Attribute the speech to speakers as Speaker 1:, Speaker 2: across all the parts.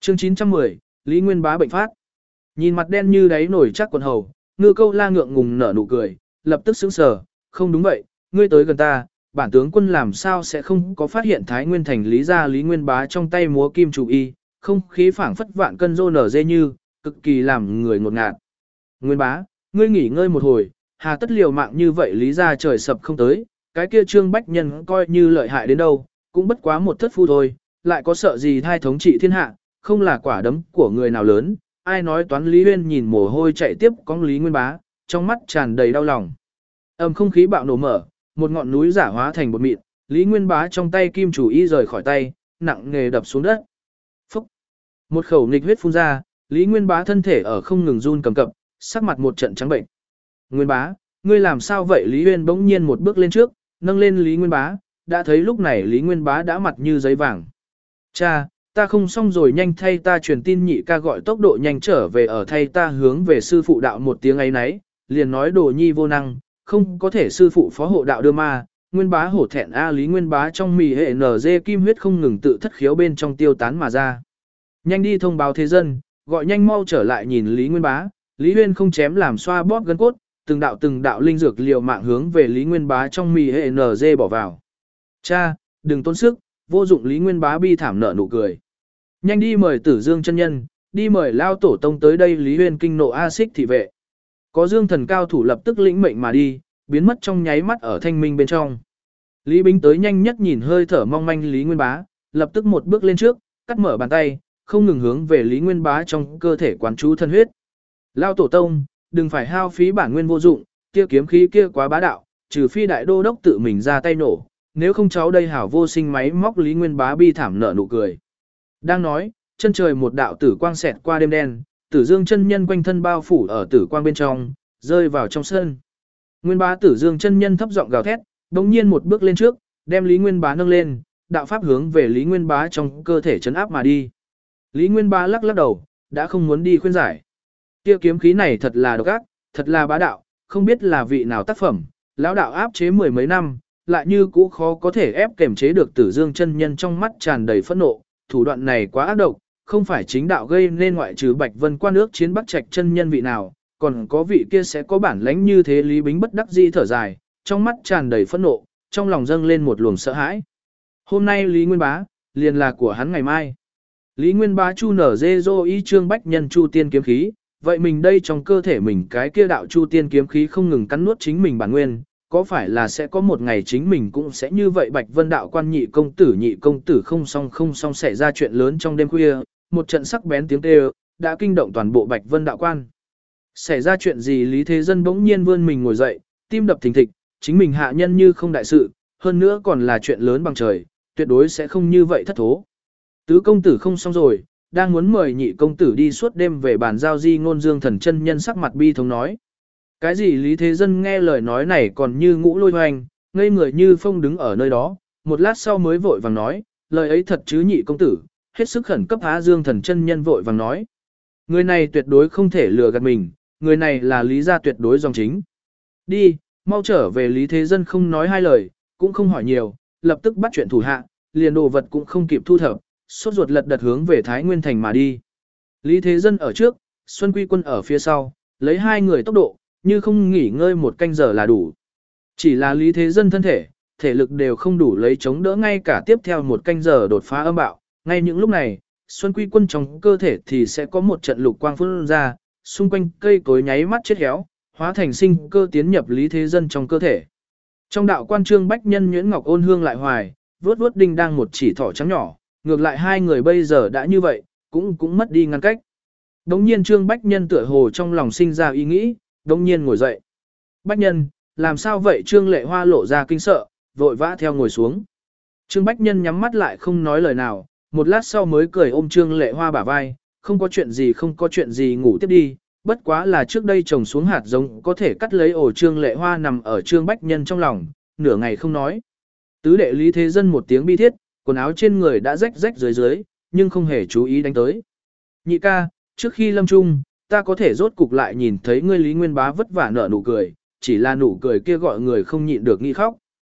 Speaker 1: Chương 910, Lý Nguyên Bá bệnh phát. Nhìn mặt đen như đáy nổi chắc quần hầu, Ngư Câu La ngượng ngùng nở nụ cười, lập tức sững sờ, không đúng vậy, ngươi tới gần ta, bản tướng quân làm sao sẽ không có phát hiện Thái Nguyên thành Lý gia Lý Nguyên Bá trong tay múa kim chủ y, không khí phảng phất vạn cân rô nở dê như, cực kỳ làm người ngột ngạt. Nguyên Bá, ngươi nghỉ ngơi một hồi, hà tất liều mạng như vậy Lý gia trời sập không tới, cái kia Trương Bách Nhân coi như lợi hại đến đâu, cũng bất quá một thất phu thôi, lại có sợ gì thai thống trị thiên hạ, không là quả đấm của người nào lớn, ai nói toán Lý Huyên nhìn mồ hôi chạy tiếp con Lý Nguyên Bá, trong mắt tràn đầy đau lòng. Không khí bạo nổ mở, một ngọn núi giả hóa thành bột mịn, Lý Nguyên Bá trong tay kim chủ y rời khỏi tay, nặng nghề đập xuống đất. Phúc! Một khẩu nghịch huyết phun ra, Lý Nguyên Bá thân thể ở không ngừng run cầm cập, sắc mặt một trận trắng bệnh. Nguyên Bá, ngươi làm sao vậy? Lý Huyên bỗng nhiên một bước lên trước, nâng lên Lý Nguyên Bá, đã thấy lúc này Lý Nguyên Bá đã mặt như giấy vàng. Cha, ta không xong rồi, nhanh thay ta truyền tin nhị ca gọi tốc độ nhanh trở về, ở thay ta hướng về sư phụ đạo một tiếng ấy nấy, liền nói đồ nhi vô năng, không có thể sư phụ phó hộ đạo đưa ma. Nguyên Bá hổ thẹn a. Lý Nguyên Bá trong mì hệ nở dê kim huyết không ngừng tự thất khiếu bên trong tiêu tán mà ra. Nhanh đi thông báo thế dân, gọi nhanh mau trở lại nhìn Lý Nguyên Bá. Lý Huyên không chém làm xoa bóp gân cốt, từng đạo linh dược liều mạng hướng về Lý Nguyên Bá trong mì hệ nở dê bỏ vào. Cha, đừng tốn sức, vô dụng. Lý Nguyên Bá bi thảm nở nụ cười. Nhanh đi mời Tử Dương chân nhân, đi mời Lao Tổ Tông tới đây. Lý Huyên kinh nộ a xích thị vệ. Có Dương thần cao thủ lập tức lĩnh mệnh mà đi, biến mất trong nháy mắt ở thanh minh bên trong. Lý Bính tới nhanh nhất nhìn hơi thở mong manh Lý Nguyên Bá, lập tức một bước lên trước, cắt mở bàn tay, không ngừng hướng về Lý Nguyên Bá trong cơ thể quán chú thân huyết. Lao Tổ Tông, đừng phải hao phí bản nguyên vô dụng, kia kiếm khí kia quá bá đạo, trừ phi đại đô đốc tự mình ra tay nổ, nếu không cháu đây hảo vô sinh máy móc. Lý Nguyên Bá bi thảm nở nụ cười. Đang nói, chân trời một đạo tử quang xẹt qua đêm đen, Tử Dương chân nhân quanh thân bao phủ ở tử quang bên trong, rơi vào trong sân. Nguyên Bá Tử Dương chân nhân thấp giọng gào thét, đống nhiên một bước lên trước, đem Lý Nguyên Bá nâng lên, đạo pháp hướng về Lý Nguyên Bá trong cơ thể trấn áp mà đi. Lý Nguyên Bá lắc lắc đầu, đã không muốn đi khuyên giải. Kia kiếm khí này thật là độc ác, thật là bá đạo, không biết là vị nào tác phẩm, lão đạo áp chế mười mấy năm, lại như cũ khó có thể ép kềm chế được. Tử Dương chân nhân trong mắt tràn đầy phẫn nộ, thủ đoạn này quá ác độc, không phải chính đạo gây nên, ngoại trừ Bạch Vân Quan ước chiến Bắc Trạch chân nhân vị nào, còn có vị kia sẽ có bản lãnh như thế. Lý Bính bất đắc dĩ thở dài, trong mắt tràn đầy phẫn nộ, trong lòng dâng lên một luồng sợ hãi. Hôm nay Lý Nguyên Bá, liền là của hắn ngày mai. Lý Nguyên Bá chu nở dê dô y Trương Bách Nhân chu tiên kiếm khí, vậy mình đây trong cơ thể mình cái kia đạo chu tiên kiếm khí không ngừng cắn nuốt chính mình bản nguyên, có phải là sẽ có một ngày chính mình cũng sẽ như vậy? Bạch Vân đạo quan nhị công tử không xong xảy ra chuyện lớn trong đêm khuya, một trận sắc bén tiếng kêu đã kinh động toàn bộ Bạch Vân đạo quan. Xảy ra chuyện gì? Lý Thế Dân bỗng nhiên vươn mình ngồi dậy, tim đập thình thịch, chính mình hạ nhân như không đại sự, hơn nữa còn là chuyện lớn bằng trời, tuyệt đối sẽ không như vậy thất thố. Tứ công tử không xong rồi, đang muốn mời nhị công tử đi suốt đêm về bàn giao Di Ngôn. Dương thần chân nhân sắc mặt bi thống nói. Cái gì? Lý Thế Dân nghe lời nói này còn như ngũ lôi hoành, ngây người như phong đứng ở nơi đó, một lát sau mới vội vàng nói, lời ấy thật chứ nhị công tử? Hết sức khẩn cấp há? Dương thần chân nhân vội vàng nói. Người này tuyệt đối không thể lừa gạt mình, người này là Lý gia tuyệt đối dòng chính. Đi, mau trở về. Lý Thế Dân không nói hai lời, cũng không hỏi nhiều, lập tức bắt chuyện thủ hạ, liền đồ vật cũng không kịp thu thập, sốt ruột lật đật hướng về Thái Nguyên thành mà đi. Lý Thế Dân ở trước, Xuân Quy Quân ở phía sau, lấy hai người tốc độ, như không nghỉ ngơi một canh giờ là đủ. Chỉ là Lý Thế Dân thân thể lực đều không đủ lấy chống đỡ ngay cả tiếp theo một canh giờ đột phá âm bạo. Ngay những lúc này, Xuân Quy Quân trong cơ thể thì sẽ có một trận lục quang phun ra, xung quanh cây cối nháy mắt chết héo, hóa thành sinh cơ tiến nhập Lý Thế Dân trong cơ thể. Trong đạo quan Trương Bách Nhân nhuyễn ngọc ôn hương lại hoài, vuốt vuốt đinh đang một chỉ thỏ trắng nhỏ, ngược lại hai người bây giờ đã như vậy, cũng mất đi ngăn cách. Đống nhiên Trương Bách Nhân tựa hồ trong lòng sinh ra ý nghĩ, đống nhiên ngồi dậy. Bách Nhân, làm sao vậy? Trương Lệ Hoa lộ ra kinh sợ, vội vã theo ngồi xuống. Trương Bách Nhân nhắm mắt lại không nói lời nào, một lát sau mới cười ôm Trương Lệ Hoa bả vai, không có chuyện gì ngủ tiếp đi, bất quá là trước đây trồng xuống hạt giống có thể cắt lấy ổ. Trương Lệ Hoa nằm ở Trương Bách Nhân trong lòng, nửa ngày không nói. Tứ đệ Lý Thế Dân một tiếng bi thiết, quần áo trên người đã rách dưới, nhưng không hề chú ý đánh tới. Nhị ca, trước khi lâm trung, ta có thể rốt cục lại nhìn thấy ngươi. Lý Nguyên Bá vất vả nở nụ cười, chỉ là nụ cười kia gọi người không nhịn được nghi khóc.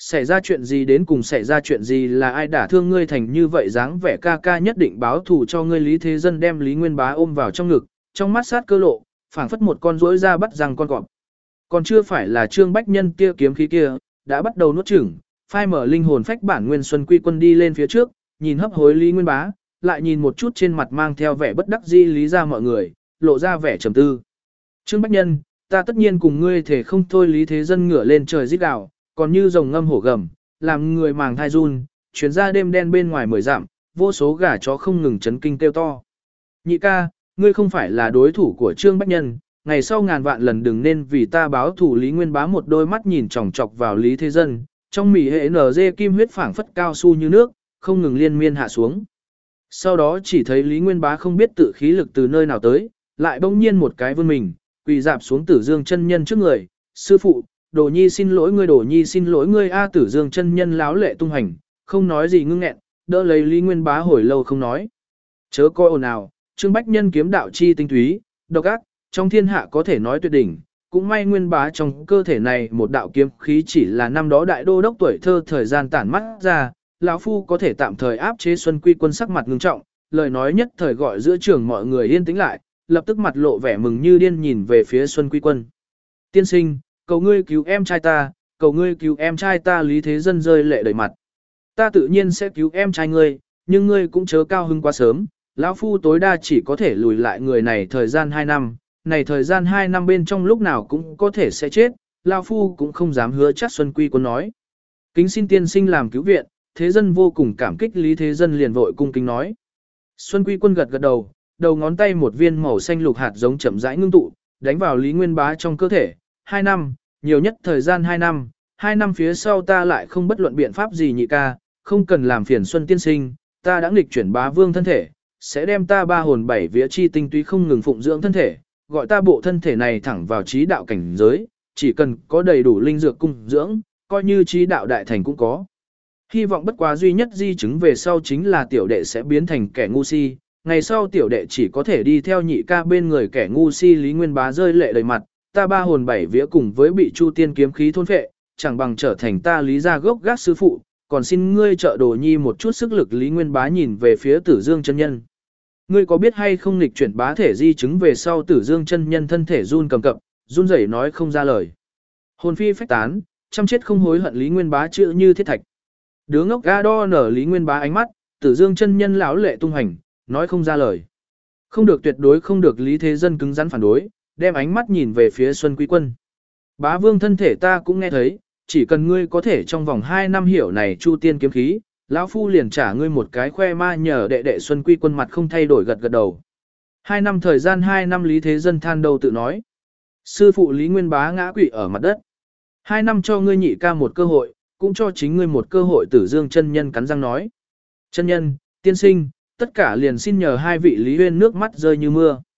Speaker 1: Xảy ra chuyện gì đến cùng xảy ra chuyện gì là ai đả thương ngươi thành như vậy dáng vẻ ca ca nhất định báo thù cho ngươi. Lý Thế Dân đem Lý Nguyên Bá ôm vào trong ngực, trong mắt sát cơ lộ, phảng phất một con rỗi ra bắt răng con cọp. Còn chưa phải là Trương Bách Nhân kia kiếm khí kia, đã bắt đầu nuốt chửng, phai mở linh hồn phách bản Nguyên Xuân Quy Quân đi lên phía trước, nhìn hấp hối Lý Nguyên Bá, lại nhìn một chút trên mặt mang theo vẻ bất đắc dĩ Lý ra mọi người, lộ ra vẻ trầm tư. Trương Bách Nhân, ta tất nhiên cùng ngươi thể không thôi. Lý Thế Dân ngửa lên trời rít gào, còn như rồng ngâm hổ gầm, làm người màng thai run, chuyến ra đêm đen bên ngoài 10 dặm, vô số gà chó không ngừng chấn kinh kêu to. Nhị ca, ngươi không phải là đối thủ của Trương Bách Nhân, ngày sau ngàn vạn lần đừng nên vì ta báo thù. Lý Nguyên Bá một đôi mắt nhìn chòng chọc vào Lý Thế Dân, trong mỉ hệ NG kim huyết phảng phất cao su như nước, không ngừng liên miên hạ xuống. Sau đó chỉ thấy Lý Nguyên Bá không biết tự khí lực từ nơi nào tới, lại bỗng nhiên một cái vươn mình, quỳ dạp xuống Tử Dương chân nhân trước người, sư phụ, Đồ Nhi xin lỗi ngươi, Đồ Nhi xin lỗi ngươi a. Tử Dương chân nhân láo lệ tung hành, không nói gì ngưng nghẹn, đỡ lấy Lý Nguyên Bá hồi lâu không nói. Chớ coi ồn ào, Trương Bách Nhân kiếm đạo chi tinh túy, độc ác, trong thiên hạ có thể nói tuyệt đỉnh, cũng may Nguyên Bá trong cơ thể này một đạo kiếm khí chỉ là năm đó đại đô đốc tuổi thơ thời gian tản mắt ra, lão phu có thể tạm thời áp chế Xuân Quy Quân sắc mặt ngưng trọng, lời nói nhất thời gọi giữa trường mọi người yên tĩnh lại, lập tức mặt lộ vẻ mừng như điên nhìn về phía Xuân Quy Quân. Tiên sinh, cầu ngươi cứu em trai ta, cầu ngươi cứu em trai ta. Lý Thế Dân rơi lệ đầy mặt. Ta tự nhiên sẽ cứu em trai ngươi, nhưng ngươi cũng chớ cao hứng quá sớm, lão phu tối đa chỉ có thể lùi lại người này thời gian 2 năm, này thời gian 2 năm bên trong lúc nào cũng có thể sẽ chết, lão phu cũng không dám hứa chắc. Xuân Quy Quân nói. Kính xin tiên sinh làm cứu viện. Thế Dân vô cùng cảm kích. Lý Thế Dân liền vội cung kính nói. Xuân Quy Quân gật gật đầu, đầu ngón tay một viên màu xanh lục hạt giống chậm rãi ngưng tụ, đánh vào Lý Nguyên Bá trong cơ thể. 2 năm, nhiều nhất thời gian 2 năm, 2 năm phía sau ta lại không bất luận biện pháp gì nhị ca, không cần làm phiền Xuân tiên sinh, ta đã nghịch chuyển Bá Vương thân thể, sẽ đem ta 3 hồn 7 vía chi tinh túy không ngừng phụng dưỡng thân thể, gọi ta bộ thân thể này thẳng vào trí đạo cảnh giới, chỉ cần có đầy đủ linh dược cung dưỡng, coi như trí đạo đại thành cũng có. Hy vọng bất quá duy nhất di chứng về sau chính là tiểu đệ sẽ biến thành kẻ ngu si, ngày sau tiểu đệ chỉ có thể đi theo nhị ca bên người kẻ ngu si. Lý Nguyên Bá rơi lệ đầy mặt, ta 3 hồn 7 vía cùng với bị Chu Tiên kiếm khí thôn phệ, chẳng bằng trở thành ta Lý gia gốc gác sư phụ, còn xin ngươi trợ Đồ Nhi một chút sức lực. Lý Nguyên Bá nhìn về phía Tử Dương chân nhân. Ngươi có biết hay không nghịch chuyển bá thể di chứng về sau? Tử Dương chân nhân thân thể run cầm cập, run rẩy nói không ra lời. Hồn phi phách tán, chăm chết không hối hận. Lý Nguyên Bá chữ như thiết thạch. Đứa ngốc ga đo nở Lý Nguyên Bá ánh mắt, Tử Dương chân nhân lão lệ tung hành, nói không ra lời. Không được, tuyệt đối không được. Lý Thế Dân cứng rắn phản đối, đem ánh mắt nhìn về phía Xuân Quy Quân. Bá Vương thân thể ta cũng nghe thấy, chỉ cần ngươi có thể trong vòng 2 năm hiểu này Chu Tiên kiếm khí, lão phu liền trả ngươi một cái khoe ma nhờ đệ đệ. Xuân Quy Quân mặt không thay đổi gật gật đầu. 2 năm thời gian 2 năm. Lý Thế Dân than đầu tự nói. Sư phụ Lý Nguyên Bá ngã quỵ ở mặt đất. 2 năm cho ngươi nhị ca một cơ hội, cũng cho chính ngươi một cơ hội. Tử Dương chân nhân cắn răng nói. Chân nhân, tiên sinh, tất cả liền xin nhờ hai vị. Lý Huyên nước mắt rơi như mưa.